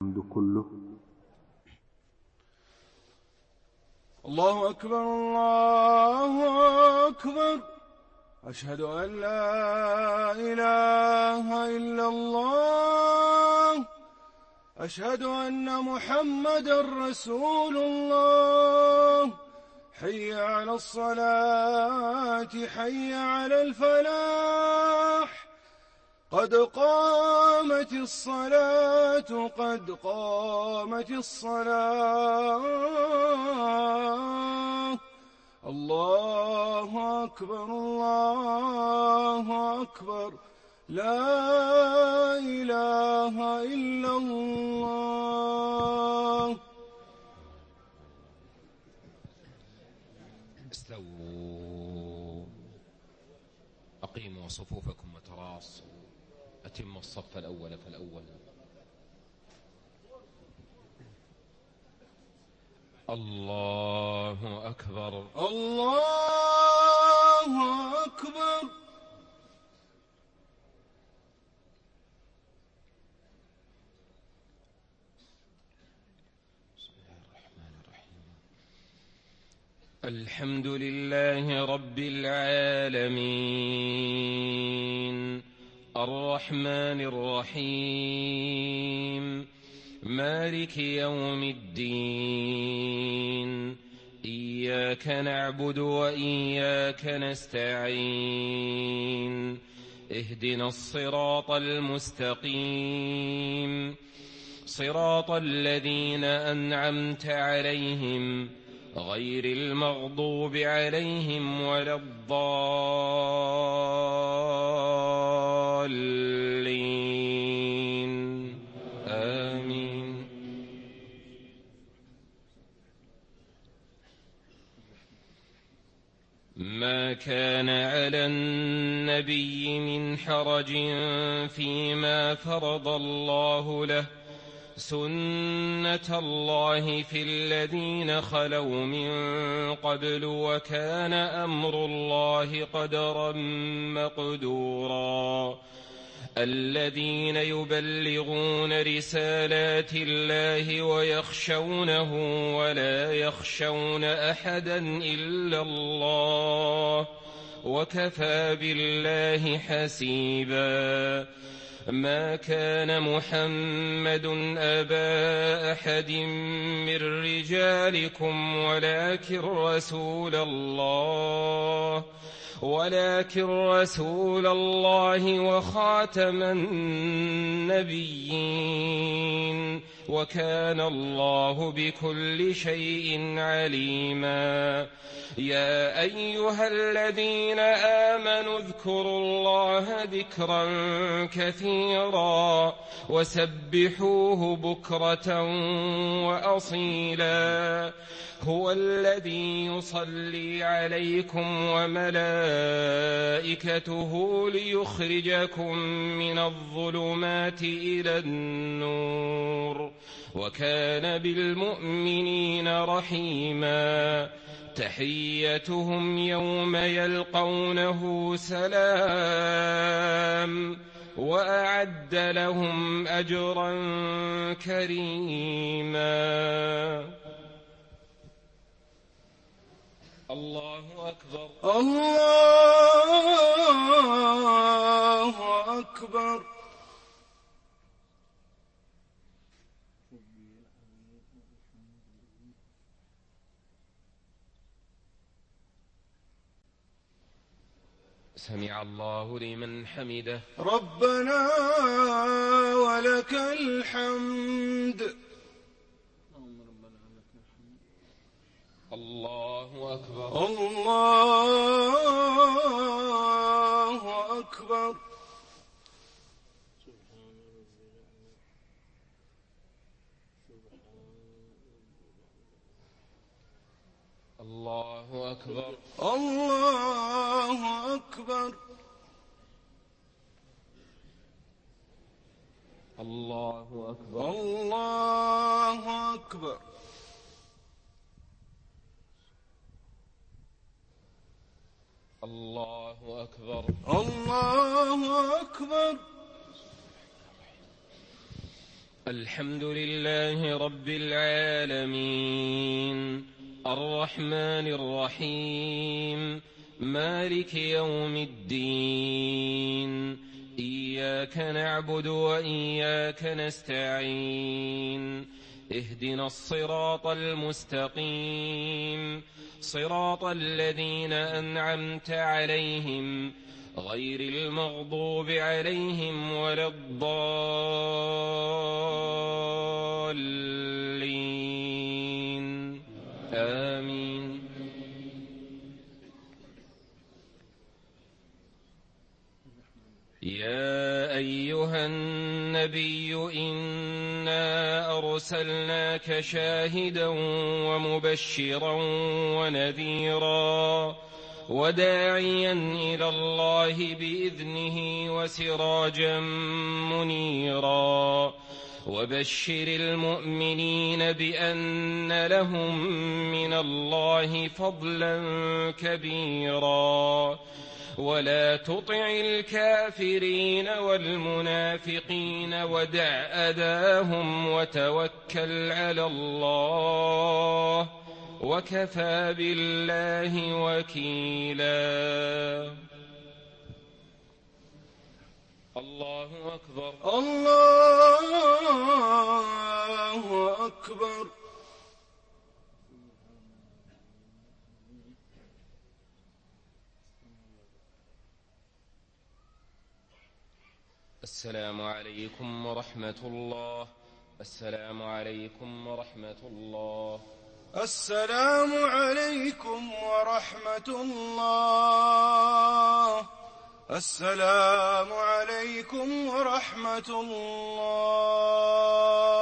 الحمد كله. الله أكبر الله أكبر، أشهد أن لا إله إلا الله، أشهد أن محمدا رسول الله. حي على الصلاة حي على الفلاح، قد قامت الصلاة قد قامت الصلاة. الله أكبر الله أكبر، لا إله إلا الله. استووا، أقيموا صفوفكم وتراصوا، أتموا الصف الأول فالأول. الله أكبر الله أكبر. بسم الله الرحمن الرحيم. الحمد لله رب العالمين، الرحمن الرحيم، مالك يوم الدين، إياك نعبد وإياك نستعين، اهدنا الصراط المستقيم، صراط الذين أنعمت عليهم غير المغضوب عليهم ولا الضالين، آمين. ما كان على النبي من حرج فيما فرض الله له، سنة الله في الذين خلوا من قبل، وكان أمر الله قدرا مقدورا. الذين يبلغون رسالات الله ويخشونه ولا يخشون أحدا إلا الله، وكفى بالله حسيبا. ما كان محمد أبا أحد من رجالكم ولكن رسول الله وخاتم النبيين، وكان الله بكل شيء عليما. يا أيها الذين آمنوا اذكروا الله ذكرا كثيرا وسبحوه بكرة وأصيلا. هو الذي يصلي عليكم وملائكته ليخرجكم من الظلمات إلى النور، وكان بالمؤمنين رحيما. تحيتهم يوم يلقونه سلام، وأعد لهم أجرا كريما. الله أكبر الله أكبر. سمع الله لمن حمده. ربنا ولك الحمد. الله أكبر الله أكبر. الله أكبر الله أكبر. الله أكبر الله أكبر. الله أكبر الله أكبر. الحمد لله رب العالمين الرحمن الرحيم مالك يوم الدين إياك نعبد وإياك نستعين اهدنا الصراط المستقيم صراط الذين أنعمت عليهم غير المغضوب عليهم ولا الضالين آمين. يا أيها النبي إنا أرسلناك شاهدا ومبشرا ونذيرا وداعيا إلى الله بإذنه وسراجا منيرا وبشر المؤمنين بأن لهم من الله فضلا كبيرا ولا تطع الكافرين والمنافقين ودع أذاهم وتوكل على الله وكفى بالله وكيلا. الله أكبر. الله أكبر. السلام عليكم ورحمة الله. السلام عليكم ورحمة الله. السلام عليكم ورحمة الله. السلام عليكم ورحمة الله.